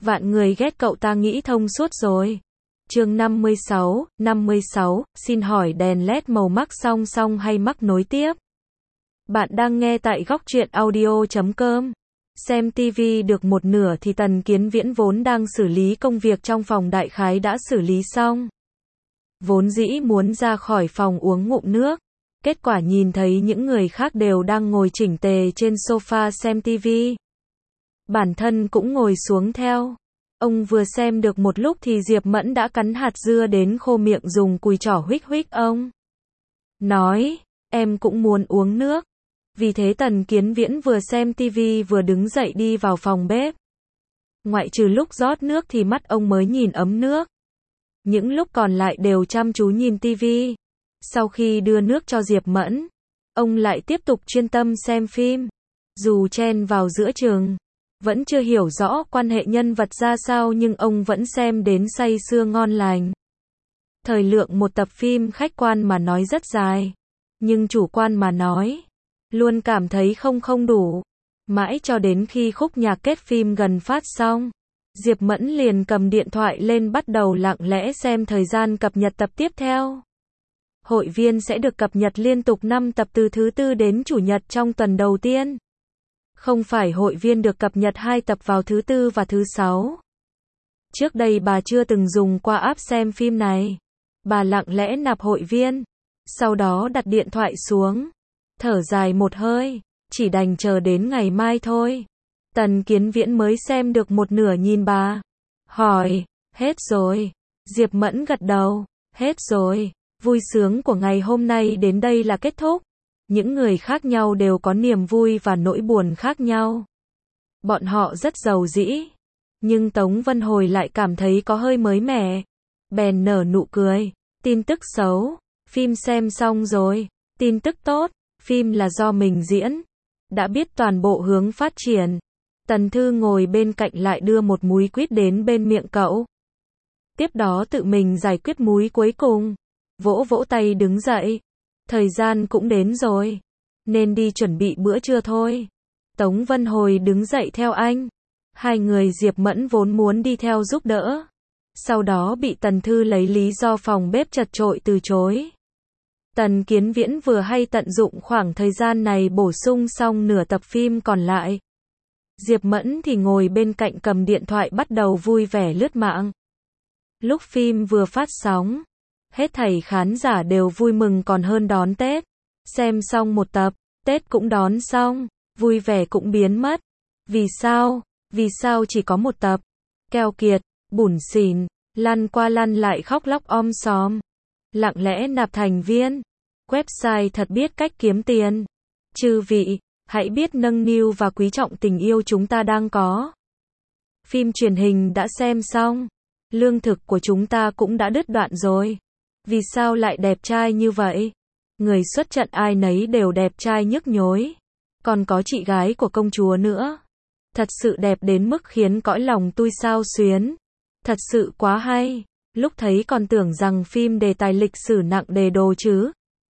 Vạn người ghét cậu ta nghĩ thông suốt rồi. Chương 56, xin hỏi đèn LED màu mắc song song hay mắc nối tiếp? Bạn đang nghe tại góc truyện audio.com. Xem TV được một nửa thì Tần Kiến Viễn vốn đang xử lý công việc trong phòng đại khái đã xử lý xong. Vốn dĩ muốn ra khỏi phòng uống ngụm nước. Kết quả nhìn thấy những người khác đều đang ngồi chỉnh tề trên sofa xem TV. Bản thân cũng ngồi xuống theo. Ông vừa xem được một lúc thì Diệp Mẫn đã cắn hạt dưa đến khô miệng dùng cùi trỏ huých huých ông. Nói, em cũng muốn uống nước. Vì thế Tần Kiến Viễn vừa xem TV vừa đứng dậy đi vào phòng bếp. Ngoại trừ lúc rót nước thì mắt ông mới nhìn ấm nước. Những lúc còn lại đều chăm chú nhìn TV. Sau khi đưa nước cho Diệp Mẫn, ông lại tiếp tục chuyên tâm xem phim. Dù chen vào giữa chừng, vẫn chưa hiểu rõ quan hệ nhân vật ra sao nhưng ông vẫn xem đến say sưa ngon lành. Thời lượng một tập phim khách quan mà nói rất dài, nhưng chủ quan mà nói, luôn cảm thấy không đủ. Mãi cho đến khi khúc nhạc kết phim gần phát xong, Diệp Mẫn liền cầm điện thoại lên bắt đầu lặng lẽ xem thời gian cập nhật tập tiếp theo. Hội viên sẽ được cập nhật liên tục 5 tập từ thứ Tư đến Chủ nhật trong tuần đầu tiên. Không phải hội viên được cập nhật 2 tập vào thứ Tư và thứ Sáu. Trước đây bà chưa từng dùng qua app xem phim này. Bà lặng lẽ nạp hội viên, sau đó đặt điện thoại xuống, thở dài một hơi, chỉ đành chờ đến ngày mai thôi. Tần Kiến Viễn mới xem được một nửa nhìn bà, hỏi, hết rồi. Diệp Mẫn gật đầu, hết rồi. Vui sướng của ngày hôm nay đến đây là kết thúc. Những người khác nhau đều có niềm vui và nỗi buồn khác nhau. Bọn họ rất giàu dĩ. Nhưng Tống Vân Hồi lại cảm thấy có hơi mới mẻ. Bèn nở nụ cười. Tin tức xấu, phim xem xong rồi. Tin tức tốt, phim là do mình diễn. Đã biết toàn bộ hướng phát triển. Tần Thư ngồi bên cạnh lại đưa một múi quýt đến bên miệng cậu. Tiếp đó tự mình giải quyết múi cuối cùng. Vỗ vỗ tay đứng dậy. Thời gian cũng đến rồi. Nên đi chuẩn bị bữa trưa thôi. Tống Vân Hồi đứng dậy theo anh. Hai người Diệp Mẫn vốn muốn đi theo giúp đỡ. Sau đó bị Tần Thư lấy lý do phòng bếp chật chội từ chối. Tần Kiến Viễn vừa hay tận dụng khoảng thời gian này bổ sung xong nửa tập phim còn lại. Diệp Mẫn thì ngồi bên cạnh cầm điện thoại bắt đầu vui vẻ lướt mạng. Lúc phim vừa phát sóng, hết thảy khán giả đều vui mừng còn hơn đón Tết. Xem xong một tập, Tết cũng đón xong, vui vẻ cũng biến mất. Vì sao? Vì sao chỉ có một tập? Keo kiệt, bủn xỉn, lăn qua lăn lại khóc lóc om sòm. Lặng lẽ nạp thành viên. Website thật biết cách kiếm tiền. Chư vị, hãy biết nâng niu và quý trọng tình yêu chúng ta đang có. Phim truyền hình đã xem xong. Lương thực của chúng ta cũng đã đứt đoạn rồi. Vì sao lại đẹp trai như vậy? Người xuất trận ai nấy đều đẹp trai nhức nhối. Còn có chị gái của công chúa nữa. Thật sự đẹp đến mức khiến cõi lòng tui xao xuyến. Thật sự quá hay. Lúc thấy còn tưởng rằng phim đề tài lịch sử nặng đề đồ chứ.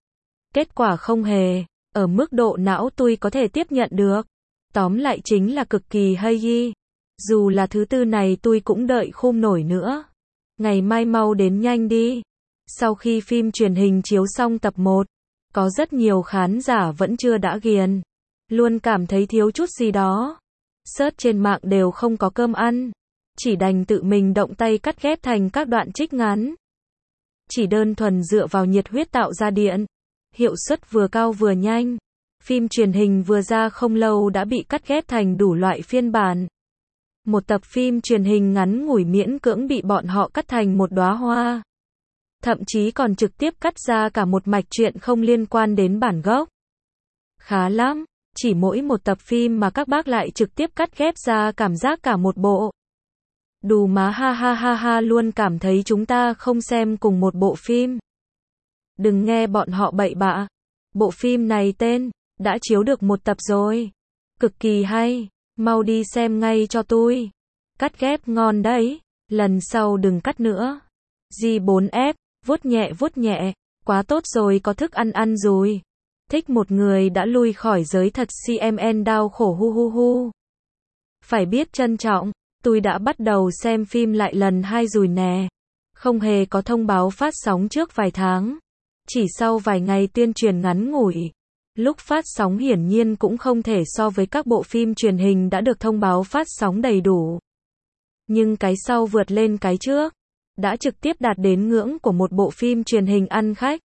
Kết quả không hề. Ở mức độ não tui có thể tiếp nhận được. Tóm lại chính là cực kỳ hay hi. Dù là thứ Tư này tui cũng đợi không nổi nữa. Ngày mai mau đến nhanh đi. Sau khi phim truyền hình chiếu xong tập 1, có rất nhiều khán giả vẫn chưa đã ghiền. Luôn cảm thấy thiếu chút gì đó. Search trên mạng đều không có cơm ăn. Chỉ đành tự mình động tay cắt ghép thành các đoạn trích ngắn. Chỉ đơn thuần dựa vào nhiệt huyết tạo ra điện. Hiệu suất vừa cao vừa nhanh. Phim truyền hình vừa ra không lâu đã bị cắt ghép thành đủ loại phiên bản. Một tập phim truyền hình ngắn ngủi miễn cưỡng bị bọn họ cắt thành một đóa hoa. Thậm chí còn trực tiếp cắt ra cả một mạch truyện không liên quan đến bản gốc. Khá lắm, chỉ mỗi một tập phim mà các bác lại trực tiếp cắt ghép ra cảm giác cả một bộ. Đù má ha luôn cảm thấy chúng ta không xem cùng một bộ phim. Đừng nghe bọn họ bậy bạ. Bộ phim này tên, đã chiếu được một tập rồi. Cực kỳ hay, mau đi xem ngay cho tôi. Cắt ghép ngon đấy, lần sau đừng cắt nữa. G4F, vuốt nhẹ, quá tốt rồi có thức ăn rồi. Thích một người đã lui khỏi giới thật CMN đau khổ hu. Phải biết trân trọng, Tôi đã bắt đầu xem phim lại lần 2 rồi nè. Không hề có thông báo phát sóng trước vài tháng. Chỉ sau vài ngày tuyên truyền ngắn ngủi. Lúc phát sóng hiển nhiên cũng không thể so với các bộ phim truyền hình đã được thông báo phát sóng đầy đủ. Nhưng cái sau vượt lên cái trước. Đã trực tiếp đạt đến ngưỡng của một bộ phim truyền hình ăn khách.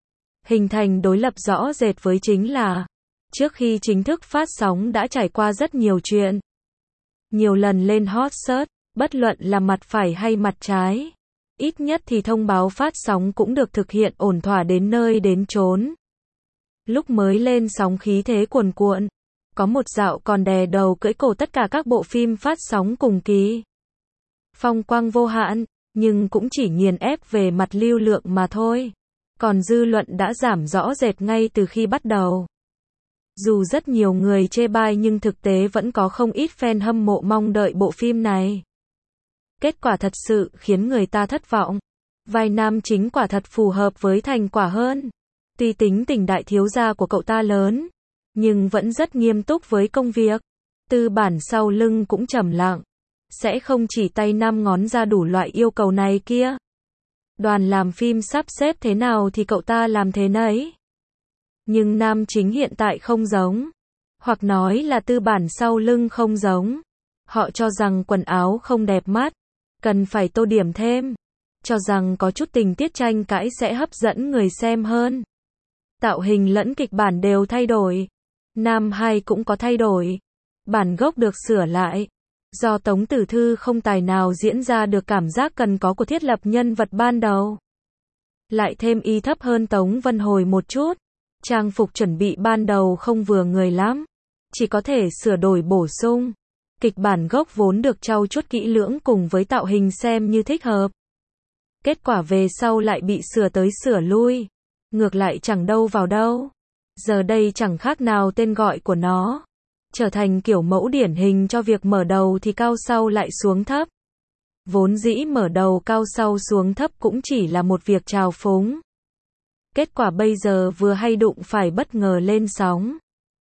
Hình thành đối lập rõ rệt với chính là, trước khi chính thức phát sóng đã trải qua rất nhiều chuyện. Nhiều lần lên hot search, bất luận là mặt phải hay mặt trái. Ít nhất thì thông báo phát sóng cũng được thực hiện ổn thỏa đến nơi đến chốn. Lúc mới lên sóng khí thế cuồn cuộn. Có một dạo còn đè đầu cưỡi cổ tất cả các bộ phim phát sóng cùng kỳ. Phong quang vô hạn, nhưng cũng chỉ nghiền ép về mặt lưu lượng mà thôi. Còn dư luận đã giảm rõ rệt ngay từ khi bắt đầu. Dù rất nhiều người chê bai nhưng thực tế vẫn có không ít fan hâm mộ mong đợi bộ phim này. Kết quả thật sự khiến người ta thất vọng. Vai nam chính quả thật phù hợp với thành quả hơn. Tuy tính tình đại thiếu gia của cậu ta lớn, nhưng vẫn rất nghiêm túc với công việc. Tư bản sau lưng cũng trầm lặng. Sẽ không chỉ tay năm ngón ra đủ loại yêu cầu này kia. Đoàn làm phim sắp xếp thế nào thì cậu ta làm thế nấy. Nhưng nam chính hiện tại không giống. Hoặc nói là tư bản sau lưng không giống. Họ cho rằng quần áo không đẹp mắt. Cần phải tô điểm thêm. Cho rằng có chút tình tiết tranh cãi sẽ hấp dẫn người xem hơn. Tạo hình lẫn kịch bản đều thay đổi. Nam hai cũng có thay đổi. Bản gốc được sửa lại. Do Tống Tử Thư không tài nào diễn ra được cảm giác cần có của thiết lập nhân vật ban đầu. Lại thêm y thấp hơn Tống Vân Hồi một chút. Trang phục chuẩn bị ban đầu không vừa người lắm. Chỉ có thể sửa đổi bổ sung. Kịch bản gốc vốn được trau chuốt kỹ lưỡng cùng với tạo hình xem như thích hợp. Kết quả về sau lại bị sửa tới sửa lui. Ngược lại chẳng đâu vào đâu. Giờ đây chẳng khác nào tên gọi của nó. Trở thành kiểu mẫu điển hình cho việc mở đầu thì cao sau lại xuống thấp. Vốn dĩ mở đầu cao sau xuống thấp cũng chỉ là một việc trào phúng. Kết quả bây giờ vừa hay đụng phải bất ngờ lên sóng.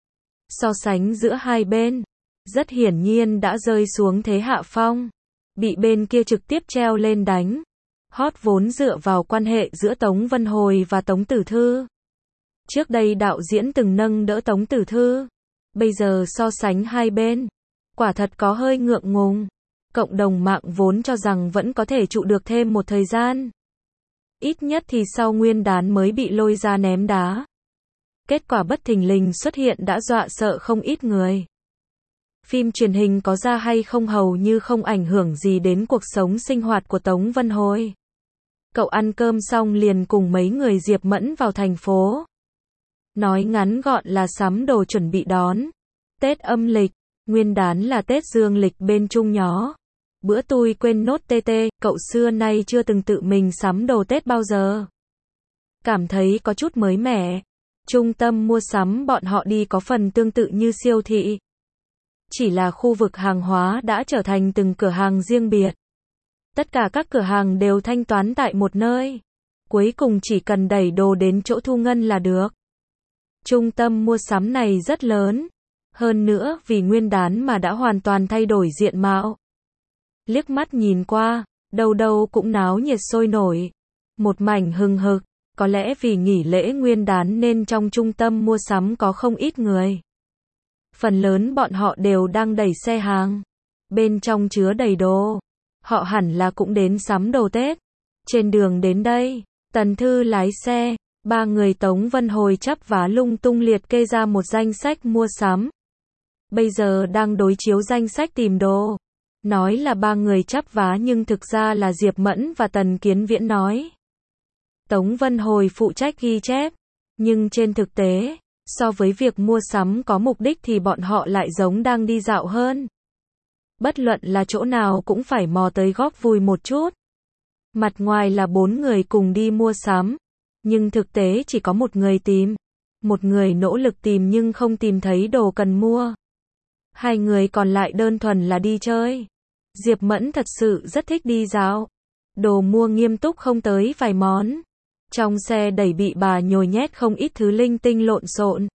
So sánh giữa hai bên, rất hiển nhiên đã rơi xuống thế hạ phong. Bị bên kia trực tiếp treo lên đánh. Hot vốn dựa vào quan hệ giữa Tống Vân Hồi và Tống Tử Thư. Trước đây đạo diễn từng nâng đỡ Tống Tử Thư. Bây giờ so sánh hai bên, quả thật có hơi ngượng ngùng. Cộng đồng mạng vốn cho rằng vẫn có thể trụ được thêm một thời gian. Ít nhất thì sau Nguyên đán mới bị lôi ra ném đá. Kết quả bất thình lình xuất hiện đã dọa sợ không ít người. Phim truyền hình có ra hay không hầu như không ảnh hưởng gì đến cuộc sống sinh hoạt của Tống Vân Hồi. Cậu ăn cơm xong liền cùng mấy người Diệp Mẫn vào thành phố. Nói ngắn gọn là sắm đồ chuẩn bị đón Tết âm lịch, Nguyên đán là Tết dương lịch bên Trung nhó. Bữa tôi quên nốt TT, cậu xưa nay chưa từng tự mình sắm đồ Tết bao giờ. Cảm thấy có chút mới mẻ. Trung tâm mua sắm bọn họ đi có phần tương tự như siêu thị. Chỉ là khu vực hàng hóa đã trở thành từng cửa hàng riêng biệt. Tất cả các cửa hàng đều thanh toán tại một nơi. Cuối cùng chỉ cần đẩy đồ đến chỗ thu ngân là được. Trung tâm mua sắm này rất lớn. Hơn nữa vì Nguyên đán mà đã hoàn toàn thay đổi diện mạo. Liếc mắt nhìn qua, đâu đâu cũng náo nhiệt sôi nổi. Một mảnh hừng hực, có lẽ vì nghỉ lễ Nguyên đán nên trong trung tâm mua sắm có không ít người. Phần lớn bọn họ đều đang đẩy xe hàng. Bên trong chứa đầy đồ. Họ hẳn là cũng đến sắm đồ Tết. Trên đường đến đây, Tần Thư lái xe. Ba người Tống Vân Hồi chắp vá lung tung liệt kê ra một danh sách mua sắm. Bây giờ đang đối chiếu danh sách tìm đồ. Nói là ba người chắp vá nhưng thực ra là Diệp Mẫn và Tần Kiến Viễn nói. Tống Vân Hồi phụ trách ghi chép. Nhưng trên thực tế, so với việc mua sắm có mục đích thì bọn họ lại giống đang đi dạo hơn. Bất luận là chỗ nào cũng phải mò tới góp vui một chút. Mặt ngoài là 4 người cùng đi mua sắm. Nhưng thực tế chỉ có một người tìm. Một người nỗ lực tìm nhưng không tìm thấy đồ cần mua. 2 người còn lại đơn thuần là đi chơi. Diệp Mẫn thật sự rất thích đi dạo. Đồ mua nghiêm túc không tới vài món. Trong xe đẩy bị bà nhồi nhét không ít thứ linh tinh lộn xộn.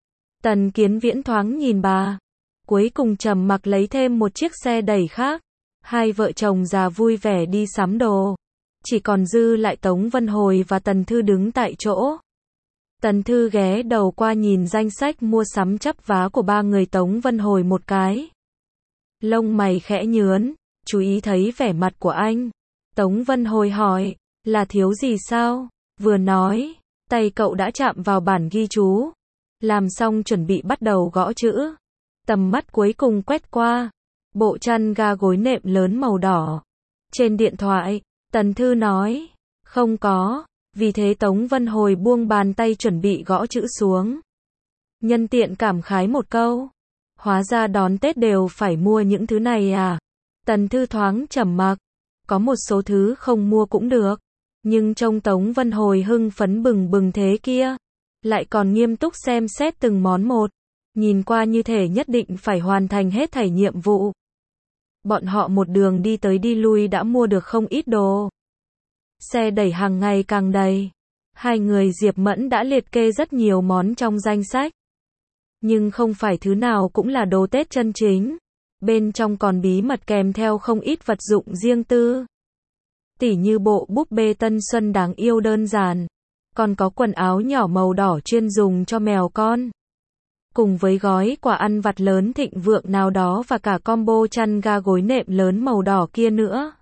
Tần Kiến Viễn thoáng nhìn bà. Cuối cùng trầm mặc lấy thêm một chiếc xe đẩy khác. Hai vợ chồng già vui vẻ đi sắm đồ. Chỉ còn dư lại Tống Vân Hồi và Tần Thư đứng tại chỗ. Tần Thư ghé đầu qua nhìn danh sách mua sắm chắp vá của ba người Tống Vân Hồi một cái. Lông mày khẽ nhướn, chú ý thấy vẻ mặt của anh. Tống Vân Hồi hỏi, là thiếu gì sao? Vừa nói, tay cậu đã chạm vào bản ghi chú. Làm xong chuẩn bị bắt đầu gõ chữ. Tầm mắt cuối cùng quét qua. Bộ chăn ga gối nệm lớn màu đỏ. Trên điện thoại, Tần Thư nói, không có. Vì thế Tống Vân Hồi buông bàn tay chuẩn bị gõ chữ xuống. Nhân tiện cảm khái một câu. Hóa ra đón Tết đều phải mua những thứ này à? Tần Thư thoáng trầm mặc. Có một số thứ không mua cũng được. Nhưng trông Tống Vân Hồi hưng phấn bừng bừng thế kia. Lại còn nghiêm túc xem xét từng món một. Nhìn qua như thể nhất định phải hoàn thành hết thảy nhiệm vụ. Bọn họ một đường đi tới đi lui đã mua được không ít đồ. Xe đẩy hàng ngày càng đầy. Hai người Diệp Mẫn đã liệt kê rất nhiều món trong danh sách. Nhưng không phải thứ nào cũng là đồ Tết chân chính. Bên trong còn bí mật kèm theo không ít vật dụng riêng tư. Tỉ như bộ búp bê Tân Xuân đáng yêu đơn giản. Còn có quần áo nhỏ màu đỏ chuyên dùng cho mèo con. Cùng với gói quà ăn vặt lớn thịnh vượng nào đó và cả combo chăn ga gối nệm lớn màu đỏ kia nữa.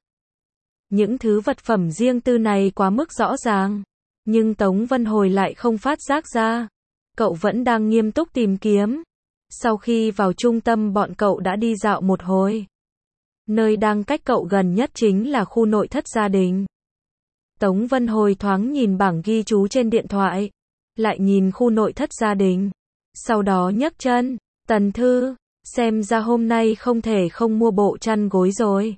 Những thứ vật phẩm riêng tư này quá mức rõ ràng. Nhưng Tống Vân Hồi lại không phát giác ra. Cậu vẫn đang nghiêm túc tìm kiếm. Sau khi vào trung tâm bọn cậu đã đi dạo một hồi. Nơi đang cách cậu gần nhất chính là khu nội thất gia đình. Tống Vân Hồi thoáng nhìn bảng ghi chú trên điện thoại. Lại nhìn khu nội thất gia đình. Sau đó nhấc chân. Tần Thư, xem ra hôm nay không thể không mua bộ chăn gối rồi.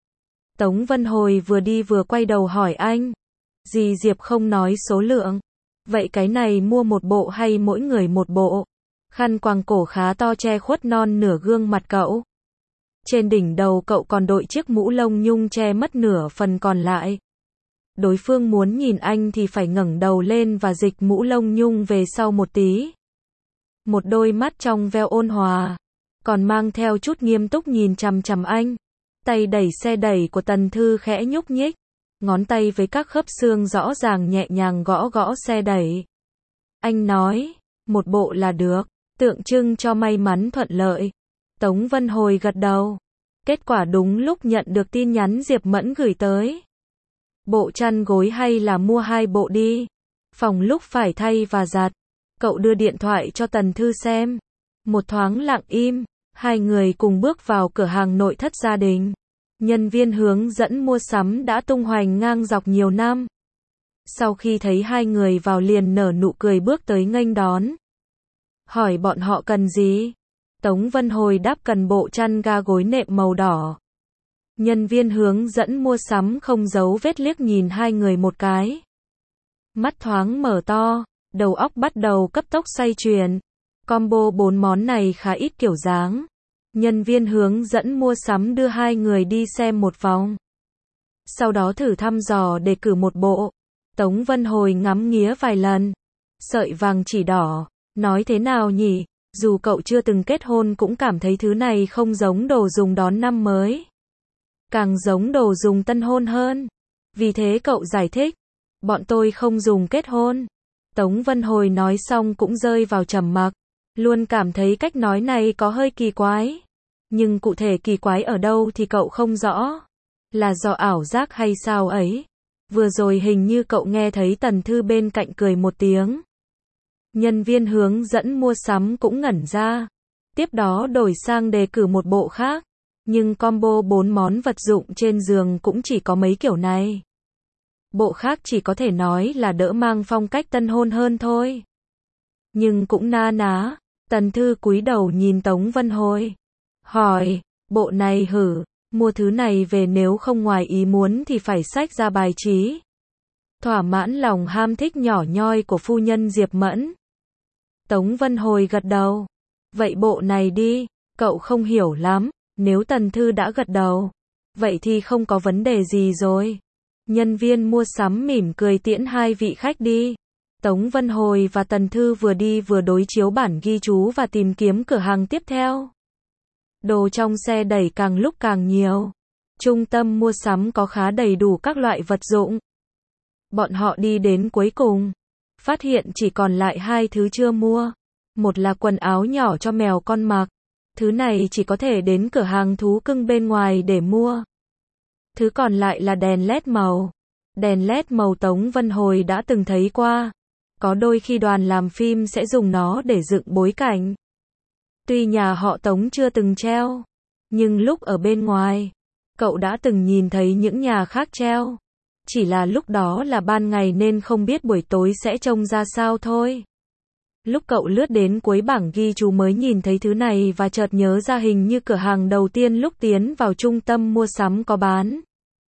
Tống Vân Hồi vừa đi vừa quay đầu hỏi anh. Dì Diệp không nói số lượng. Vậy cái này mua một bộ hay mỗi người một bộ? Khăn quàng cổ khá to che khuất non nửa gương mặt cậu. Trên đỉnh đầu cậu còn đội chiếc mũ lông nhung che mất nửa phần còn lại. Đối phương muốn nhìn anh thì phải ngẩng đầu lên và dịch mũ lông nhung về sau một tí. Một đôi mắt trong veo ôn hòa, còn mang theo chút nghiêm túc nhìn chằm chằm anh. Tay đẩy xe đẩy của Tần Thư khẽ nhúc nhích. Ngón tay với các khớp xương rõ ràng nhẹ nhàng gõ gõ xe đẩy. Anh nói, một bộ là được, tượng trưng cho may mắn thuận lợi. Tống Vân Hồi gật đầu. Kết quả đúng lúc nhận được tin nhắn Diệp Mẫn gửi tới. Bộ chăn gối hay là mua hai bộ đi. Phòng lúc phải thay và giặt. Cậu đưa điện thoại cho Tần Thư xem. Một thoáng lặng im, hai người cùng bước vào cửa hàng nội thất gia đình. Nhân viên hướng dẫn mua sắm đã tung hoành ngang dọc nhiều năm. Sau khi thấy hai người vào liền nở nụ cười bước tới nghênh đón. Hỏi bọn họ cần gì? Tống Vân Hồi đáp cần bộ chăn ga gối nệm màu đỏ. Nhân viên hướng dẫn mua sắm không giấu vết liếc nhìn hai người một cái. Mắt thoáng mở to, đầu óc bắt đầu cấp tốc xoay chuyển. Combo 4 món này khá ít kiểu dáng. Nhân viên hướng dẫn mua sắm đưa hai người đi xem một vòng. Sau đó thử thăm dò đề cử một bộ. Tống Vân Hồi ngắm nghía vài lần. Sợi vàng chỉ đỏ. Nói thế nào nhỉ? Dù cậu chưa từng kết hôn cũng cảm thấy thứ này không giống đồ dùng đón năm mới. Càng giống đồ dùng tân hôn hơn. Vì thế cậu giải thích. Bọn tôi không dùng kết hôn. Tống Vân Hồi nói xong cũng rơi vào trầm mặc. Luôn cảm thấy cách nói này có hơi kỳ quái. Nhưng cụ thể kỳ quái ở đâu thì cậu không rõ. Là do ảo giác hay sao ấy? Vừa rồi hình như cậu nghe thấy Tần Thư bên cạnh cười một tiếng. Nhân viên hướng dẫn mua sắm cũng ngẩn ra. Tiếp đó đổi sang đề cử một bộ khác. Nhưng combo 4 món vật dụng trên giường cũng chỉ có mấy kiểu này. Bộ khác chỉ có thể nói là đỡ mang phong cách tân hôn hơn thôi. Nhưng cũng na ná. Tần Thư cúi đầu nhìn Tống Vân Hồi. Hỏi, bộ này hử, mua thứ này về nếu không ngoài ý muốn thì phải xách ra bài trí. Thỏa mãn lòng ham thích nhỏ nhoi của phu nhân Diệp Mẫn. Tống Vân Hồi gật đầu. Vậy bộ này đi, cậu không hiểu lắm. Nếu Tần Thư đã gật đầu, vậy thì không có vấn đề gì rồi. Nhân viên mua sắm mỉm cười tiễn hai vị khách đi. Tống Vân Hồi và Tần Thư vừa đi vừa đối chiếu bản ghi chú và tìm kiếm cửa hàng tiếp theo. Đồ trong xe đẩy càng lúc càng nhiều. Trung tâm mua sắm có khá đầy đủ các loại vật dụng. Bọn họ đi đến cuối cùng, phát hiện chỉ còn lại hai thứ chưa mua. Một là quần áo nhỏ cho mèo con mặc. Thứ này chỉ có thể đến cửa hàng thú cưng bên ngoài để mua. Thứ còn lại là đèn LED màu. Đèn LED màu Tống Vân Hồi đã từng thấy qua. Có đôi khi đoàn làm phim sẽ dùng nó để dựng bối cảnh. Tuy nhà họ Tống chưa từng treo, nhưng lúc ở bên ngoài, cậu đã từng nhìn thấy những nhà khác treo. Chỉ là lúc đó là ban ngày nên không biết buổi tối sẽ trông ra sao thôi. Lúc cậu lướt đến cuối bảng ghi chú mới nhìn thấy thứ này và chợt nhớ ra hình như cửa hàng đầu tiên lúc tiến vào trung tâm mua sắm có bán.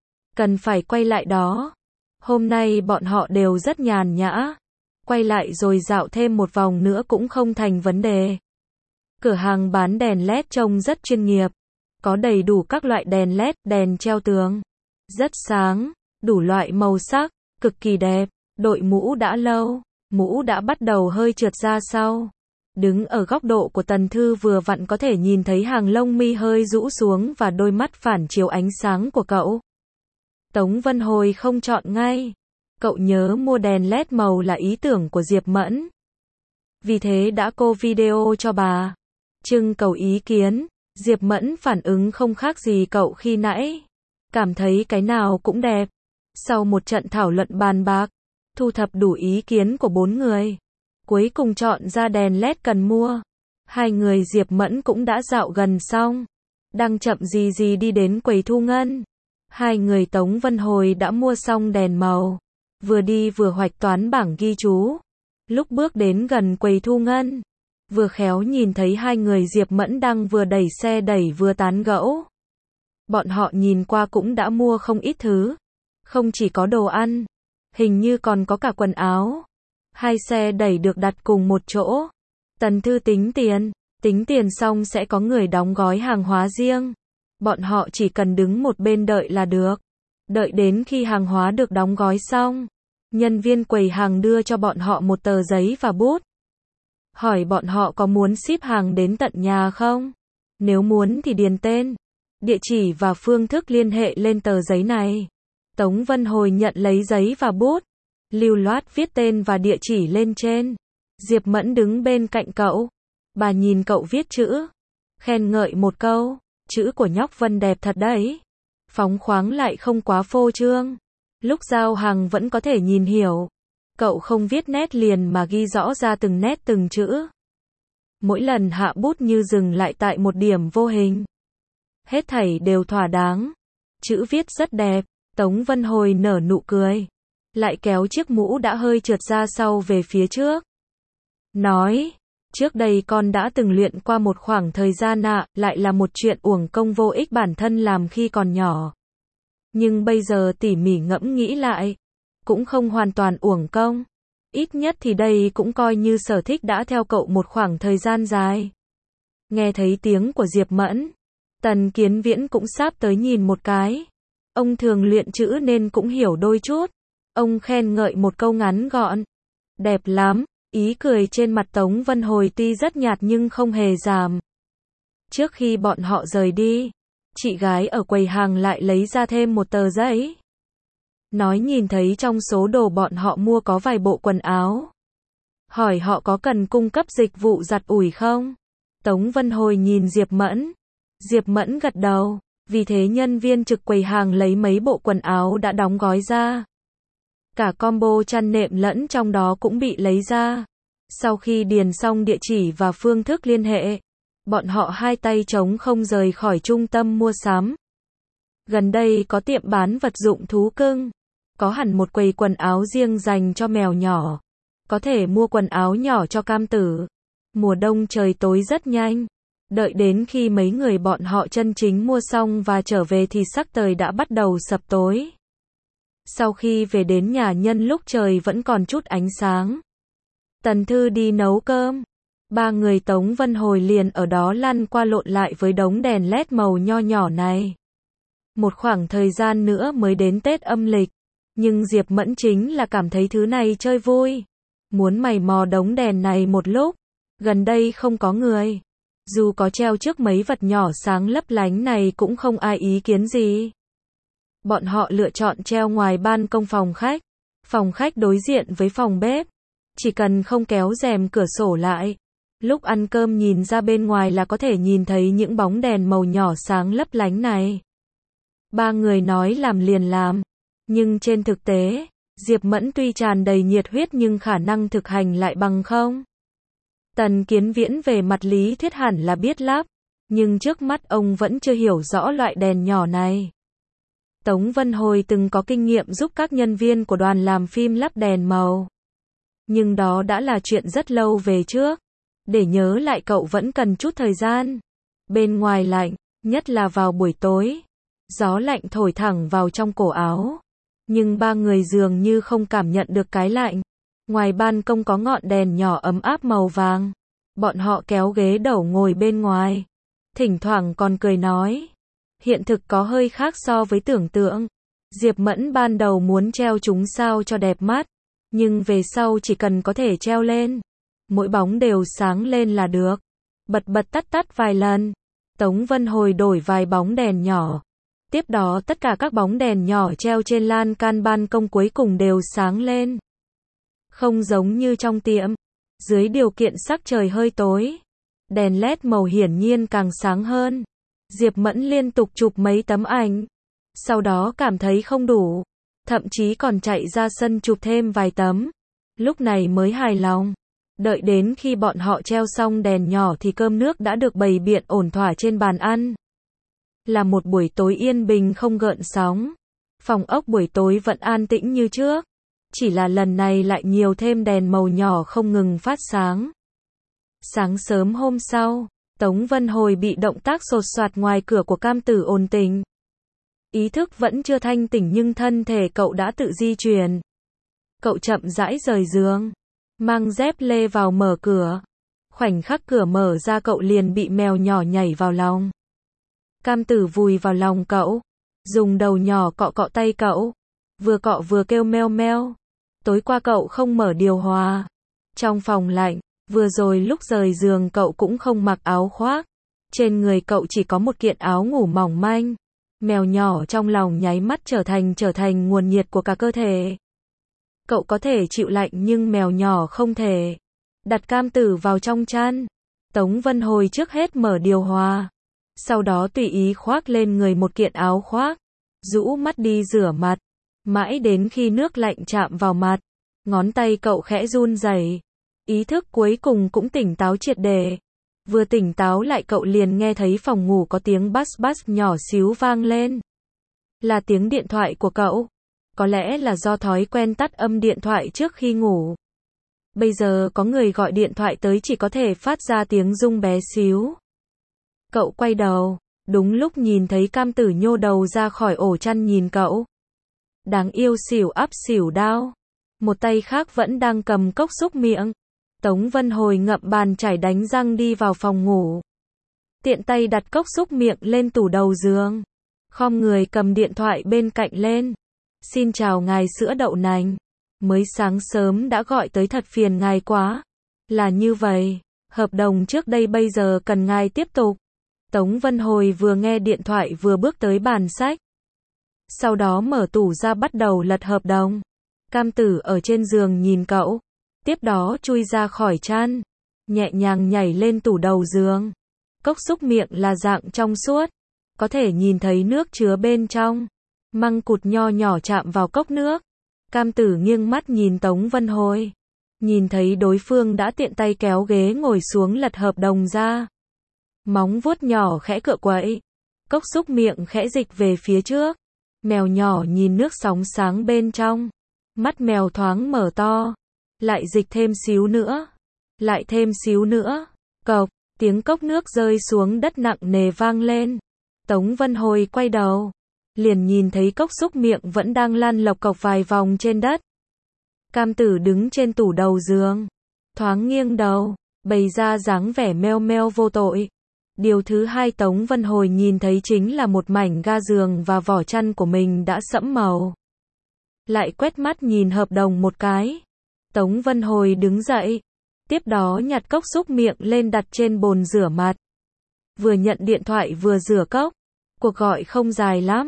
Cần phải quay lại đó. Hôm nay bọn họ đều rất nhàn nhã. Quay lại rồi dạo thêm một vòng nữa cũng không thành vấn đề. Cửa hàng bán đèn LED trông rất chuyên nghiệp. Có đầy đủ các loại đèn LED, đèn treo tường. Rất sáng, đủ loại màu sắc, cực kỳ đẹp. Đội mũ đã lâu, mũ đã bắt đầu hơi trượt ra sau. Đứng ở góc độ của Tần Thư vừa vặn có thể nhìn thấy hàng lông mi hơi rũ xuống và đôi mắt phản chiếu ánh sáng của cậu. Tống Vân Hồi không chọn ngay. Cậu nhớ mua đèn LED màu là ý tưởng của Diệp Mẫn. Vì thế đã cô video cho bà. Trưng cầu ý kiến. Diệp Mẫn phản ứng không khác gì cậu khi nãy. Cảm thấy cái nào cũng đẹp. Sau một trận thảo luận bàn bạc, thu thập đủ ý kiến của 4 người, cuối cùng chọn ra đèn LED cần mua. Hai người Diệp Mẫn cũng đã dạo gần xong. Đang chậm gì đi đến quầy thu ngân. Hai người Tống Vân Hồi đã mua xong đèn màu. Vừa đi vừa hoạch toán bảng ghi chú. Lúc bước đến gần quầy thu ngân, vừa khéo nhìn thấy hai người Diệp Mẫn đang vừa đẩy xe đẩy vừa tán gẫu. Bọn họ nhìn qua cũng đã mua không ít thứ. Không chỉ có đồ ăn, hình như còn có cả quần áo. Hai xe đẩy được đặt cùng một chỗ. Tần Thư tính tiền xong sẽ có người đóng gói hàng hóa riêng. Bọn họ chỉ cần đứng một bên đợi là được. Đợi đến khi hàng hóa được đóng gói xong, nhân viên quầy hàng đưa cho bọn họ một tờ giấy và bút. Hỏi bọn họ có muốn ship hàng đến tận nhà không? Nếu muốn thì điền tên, địa chỉ và phương thức liên hệ lên tờ giấy này. Tống Vân Hồi nhận lấy giấy và bút, lưu loát viết tên và địa chỉ lên trên. Diệp Mẫn đứng bên cạnh cậu. Bà nhìn cậu viết chữ, khen ngợi một câu. Chữ của nhóc Vân đẹp thật đấy. Phóng khoáng lại không quá phô trương. Lúc giao hàng vẫn có thể nhìn hiểu. Cậu không viết nét liền mà ghi rõ ra từng nét từng chữ. Mỗi lần hạ bút như dừng lại tại một điểm vô hình. Hết thảy đều thỏa đáng. Chữ viết rất đẹp. Tống Vân Hồi nở nụ cười. Lại kéo chiếc mũ đã hơi trượt ra sau về phía trước. Nói, trước đây con đã từng luyện qua một khoảng thời gian lại là một chuyện uổng công vô ích bản thân làm khi còn nhỏ. Nhưng bây giờ tỉ mỉ ngẫm nghĩ lại, cũng không hoàn toàn uổng công. Ít nhất thì đây cũng coi như sở thích đã theo cậu một khoảng thời gian dài. Nghe thấy tiếng của Diệp Mẫn, Tần Kiến Viễn cũng sắp tới nhìn một cái. Ông thường luyện chữ nên cũng hiểu đôi chút. Ông khen ngợi một câu ngắn gọn. Đẹp lắm. Ý cười trên mặt Tống Vân Hồi tuy rất nhạt nhưng không hề giảm. Trước khi bọn họ rời đi, chị gái ở quầy hàng lại lấy ra thêm một tờ giấy. Nói nhìn thấy trong số đồ bọn họ mua có vài bộ quần áo. Hỏi họ có cần cung cấp dịch vụ giặt ủi không? Tống Vân Hồi nhìn Diệp Mẫn. Diệp Mẫn gật đầu. Vì thế nhân viên trực quầy hàng lấy mấy bộ quần áo đã đóng gói ra. Cả combo chăn nệm lẫn trong đó cũng bị lấy ra. Sau khi điền xong địa chỉ và phương thức liên hệ, bọn họ hai tay trống không rời khỏi trung tâm mua sắm. Gần đây có tiệm bán vật dụng thú cưng. Có hẳn một quầy quần áo riêng dành cho mèo nhỏ. Có thể mua quần áo nhỏ cho cam tử. Mùa đông trời tối rất nhanh. Đợi đến khi mấy người bọn họ chân chính mua xong và trở về thì sắc trời đã bắt đầu sập tối. Sau khi về đến nhà nhân lúc trời vẫn còn chút ánh sáng, Tần Thư đi nấu cơm. Ba người Tống Vân Hồi liền ở đó lăn qua lộn lại với đống đèn LED màu nho nhỏ này. Một khoảng thời gian nữa mới đến Tết âm lịch, nhưng Diệp Mẫn chính là cảm thấy thứ này chơi vui. Muốn mày mò đống đèn này một lúc. Gần đây không có người. Dù có treo trước mấy vật nhỏ sáng lấp lánh này cũng không ai ý kiến gì. Bọn họ lựa chọn treo ngoài ban công phòng khách đối diện với phòng bếp. Chỉ cần không kéo rèm cửa sổ lại, lúc ăn cơm nhìn ra bên ngoài là có thể nhìn thấy những bóng đèn màu nhỏ sáng lấp lánh này. Ba người nói làm liền làm, nhưng trên thực tế, Diệp Mẫn tuy tràn đầy nhiệt huyết nhưng khả năng thực hành lại bằng không. Tần Kiến Viễn về mặt lý thuyết hẳn là biết lắp, nhưng trước mắt ông vẫn chưa hiểu rõ loại đèn nhỏ này. Tống Vân Hồi từng có kinh nghiệm giúp các nhân viên của đoàn làm phim lắp đèn màu. Nhưng đó đã là chuyện rất lâu về trước. Để nhớ lại cậu vẫn cần chút thời gian. Bên ngoài lạnh, nhất là vào buổi tối. Gió lạnh thổi thẳng vào trong cổ áo. Nhưng ba người dường như không cảm nhận được cái lạnh. Ngoài ban công có ngọn đèn nhỏ ấm áp màu vàng. Bọn họ kéo ghế đầu ngồi bên ngoài. Thỉnh thoảng còn cười nói. Hiện thực có hơi khác so với tưởng tượng. Diệp Mẫn ban đầu muốn treo chúng sao cho đẹp mắt. Nhưng về sau chỉ cần có thể treo lên. Mỗi bóng đều sáng lên là được. Bật tắt vài lần. Tống Vân Hồi đổi vài bóng đèn nhỏ. Tiếp đó tất cả các bóng đèn nhỏ treo trên lan can ban công cuối cùng đều sáng lên. Không giống như trong tiệm. Dưới điều kiện sắc trời hơi tối, đèn LED màu hiển nhiên càng sáng hơn. Diệp Mẫn liên tục chụp mấy tấm ảnh. Sau đó cảm thấy không đủ. Thậm chí còn chạy ra sân chụp thêm vài tấm. Lúc này mới hài lòng. Đợi đến khi bọn họ treo xong đèn nhỏ thì cơm nước đã được bày biện ổn thỏa trên bàn ăn. Là một buổi tối yên bình không gợn sóng. Phòng ốc buổi tối vẫn an tĩnh như trước. Chỉ là lần này lại nhiều thêm đèn màu nhỏ không ngừng phát sáng. Sáng sớm hôm sau, Tống Vân Hồi bị động tác sột soạt ngoài cửa của Cam Tử ồn tỉnh. Ý thức vẫn chưa thanh tỉnh nhưng thân thể cậu đã tự di chuyển. Cậu chậm rãi rời giường, mang dép lê vào mở cửa. Khoảnh khắc cửa mở ra cậu liền bị mèo nhỏ nhảy vào lòng. Cam Tử vùi vào lòng cậu, dùng đầu nhỏ cọ cọ tay cậu, vừa cọ vừa kêu meo meo. Tối qua cậu không mở điều hòa. Trong phòng lạnh, vừa rồi lúc rời giường cậu cũng không mặc áo khoác. Trên người cậu chỉ có một kiện áo ngủ mỏng manh. Mèo nhỏ trong lòng nháy mắt trở thành nguồn nhiệt của cả cơ thể. Cậu có thể chịu lạnh nhưng mèo nhỏ không thể. Đặt Cam Tử vào trong chăn. Tống Vân Hồi trước hết mở điều hòa. Sau đó tùy ý khoác lên người một kiện áo khoác. Rũ mắt đi rửa mặt. Mãi đến khi nước lạnh chạm vào mặt, ngón tay cậu khẽ run rẩy. Ý thức cuối cùng cũng tỉnh táo triệt để. Vừa tỉnh táo lại cậu liền nghe thấy phòng ngủ có tiếng bass nhỏ xíu vang lên. Là tiếng điện thoại của cậu. Có lẽ là do thói quen tắt âm điện thoại trước khi ngủ. Bây giờ có người gọi điện thoại tới chỉ có thể phát ra tiếng rung bé xíu. Cậu quay đầu, đúng lúc nhìn thấy Cam Tử nhô đầu ra khỏi ổ chăn nhìn cậu. Đáng yêu xỉu ắp xỉu đao. Một tay khác vẫn đang cầm cốc xúc miệng. Tống Vân Hồi ngậm bàn chải đánh răng đi vào phòng ngủ. Tiện tay đặt cốc xúc miệng lên tủ đầu giường. Khom người cầm điện thoại bên cạnh lên. Xin chào ngài sữa đậu nành. Mới sáng sớm đã gọi tới thật phiền ngài quá. Là như vậy, hợp đồng trước đây bây giờ cần ngài tiếp tục. Tống Vân Hồi vừa nghe điện thoại vừa bước tới bàn sách. Sau đó mở tủ ra bắt đầu lật hợp đồng. Cam Tử ở trên giường nhìn cậu. Tiếp đó chui ra khỏi chăn. Nhẹ nhàng nhảy lên tủ đầu giường. Cốc xúc miệng là dạng trong suốt. Có thể nhìn thấy nước chứa bên trong. Măng cụt nho nhỏ chạm vào cốc nước. Cam Tử nghiêng mắt nhìn Tống Vân Hồi. Nhìn thấy đối phương đã tiện tay kéo ghế ngồi xuống lật hợp đồng ra. Móng vuốt nhỏ khẽ cựa quậy. Cốc xúc miệng khẽ dịch về phía trước. Mèo nhỏ nhìn nước sóng sáng bên trong. Mắt mèo thoáng mở to. Lại dịch thêm xíu nữa. Lại thêm xíu nữa. Cộc, tiếng cốc nước rơi xuống đất nặng nề vang lên. Tống Vân Hồi quay đầu. Liền nhìn thấy cốc xúc miệng vẫn đang lăn lộc cộc vài vòng trên đất. Cam Tử đứng trên tủ đầu giường. Thoáng nghiêng đầu. Bày ra dáng vẻ meo meo vô tội. Điều thứ hai Tống Vân Hồi nhìn thấy chính là một mảnh ga giường và vỏ chăn của mình đã sẫm màu. Lại quét mắt nhìn hợp đồng một cái. Tống Vân Hồi đứng dậy. Tiếp đó nhặt cốc xúc miệng lên đặt trên bồn rửa mặt. Vừa nhận điện thoại vừa rửa cốc. Cuộc gọi không dài lắm.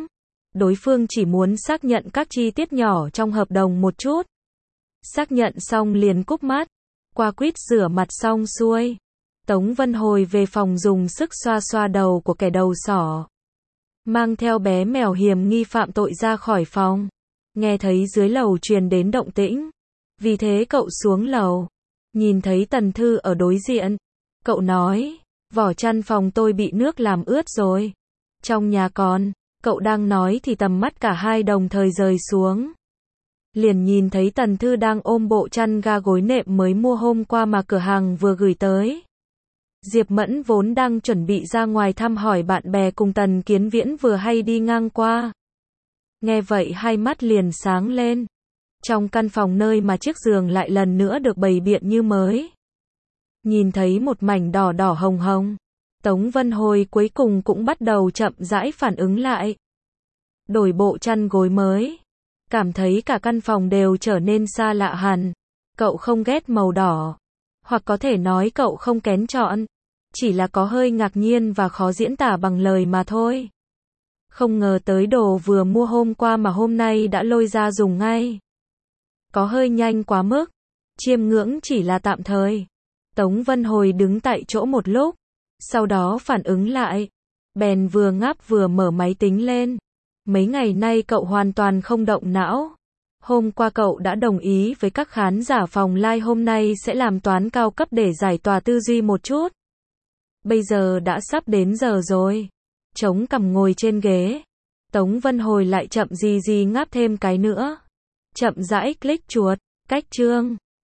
đối phương chỉ muốn xác nhận các chi tiết nhỏ trong hợp đồng một chút. Xác nhận xong liền cúp mắt. Qua quýt rửa mặt xong xuôi, Tống Vân Hồi về phòng dùng sức xoa xoa đầu của kẻ đầu sỏ. Mang theo bé mèo hiểm nghi phạm tội ra khỏi phòng. Nghe thấy dưới lầu truyền đến động tĩnh. Vì thế cậu xuống lầu. Nhìn thấy Tần Thư ở đối diện. Cậu nói, vỏ chăn phòng tôi bị nước làm ướt rồi. Trong nhà còn, cậu đang nói thì tầm mắt cả hai đồng thời rời xuống. Liền nhìn thấy Tần Thư đang ôm bộ chăn ga gối nệm mới mua hôm qua mà cửa hàng vừa gửi tới. Diệp Mẫn vốn đang chuẩn bị ra ngoài thăm hỏi bạn bè cùng Tần Kiến Viễn vừa hay đi ngang qua. Nghe vậy hai mắt liền sáng lên. Trong căn phòng nơi mà chiếc giường lại lần nữa được bày biện như mới. Nhìn thấy một mảnh đỏ đỏ hồng hồng. Tống Vân Hồi cuối cùng cũng bắt đầu chậm rãi phản ứng lại. Đổi bộ chăn gối mới. Cảm thấy cả căn phòng đều trở nên xa lạ hẳn. Cậu không ghét màu đỏ. Hoặc có thể nói cậu không kén chọn. Chỉ là có hơi ngạc nhiên và khó diễn tả bằng lời mà thôi. Không ngờ tới đồ vừa mua hôm qua mà hôm nay đã lôi ra dùng ngay. Có hơi nhanh quá mức. Chiêm ngưỡng chỉ là tạm thời. Tống Vân Hồi đứng tại chỗ một lúc. Sau đó phản ứng lại. Bèn vừa ngáp vừa mở máy tính lên. Mấy ngày nay cậu hoàn toàn không động não. Hôm qua cậu đã đồng ý với các khán giả phòng live hôm nay sẽ làm toán cao cấp để giải tỏa tư duy một chút. Bây giờ đã sắp đến giờ rồi. Chống cằm ngồi trên ghế. Tống Vân Hồi lại chậm gì ngáp thêm cái nữa. Chậm rãi click chuột, cách chương.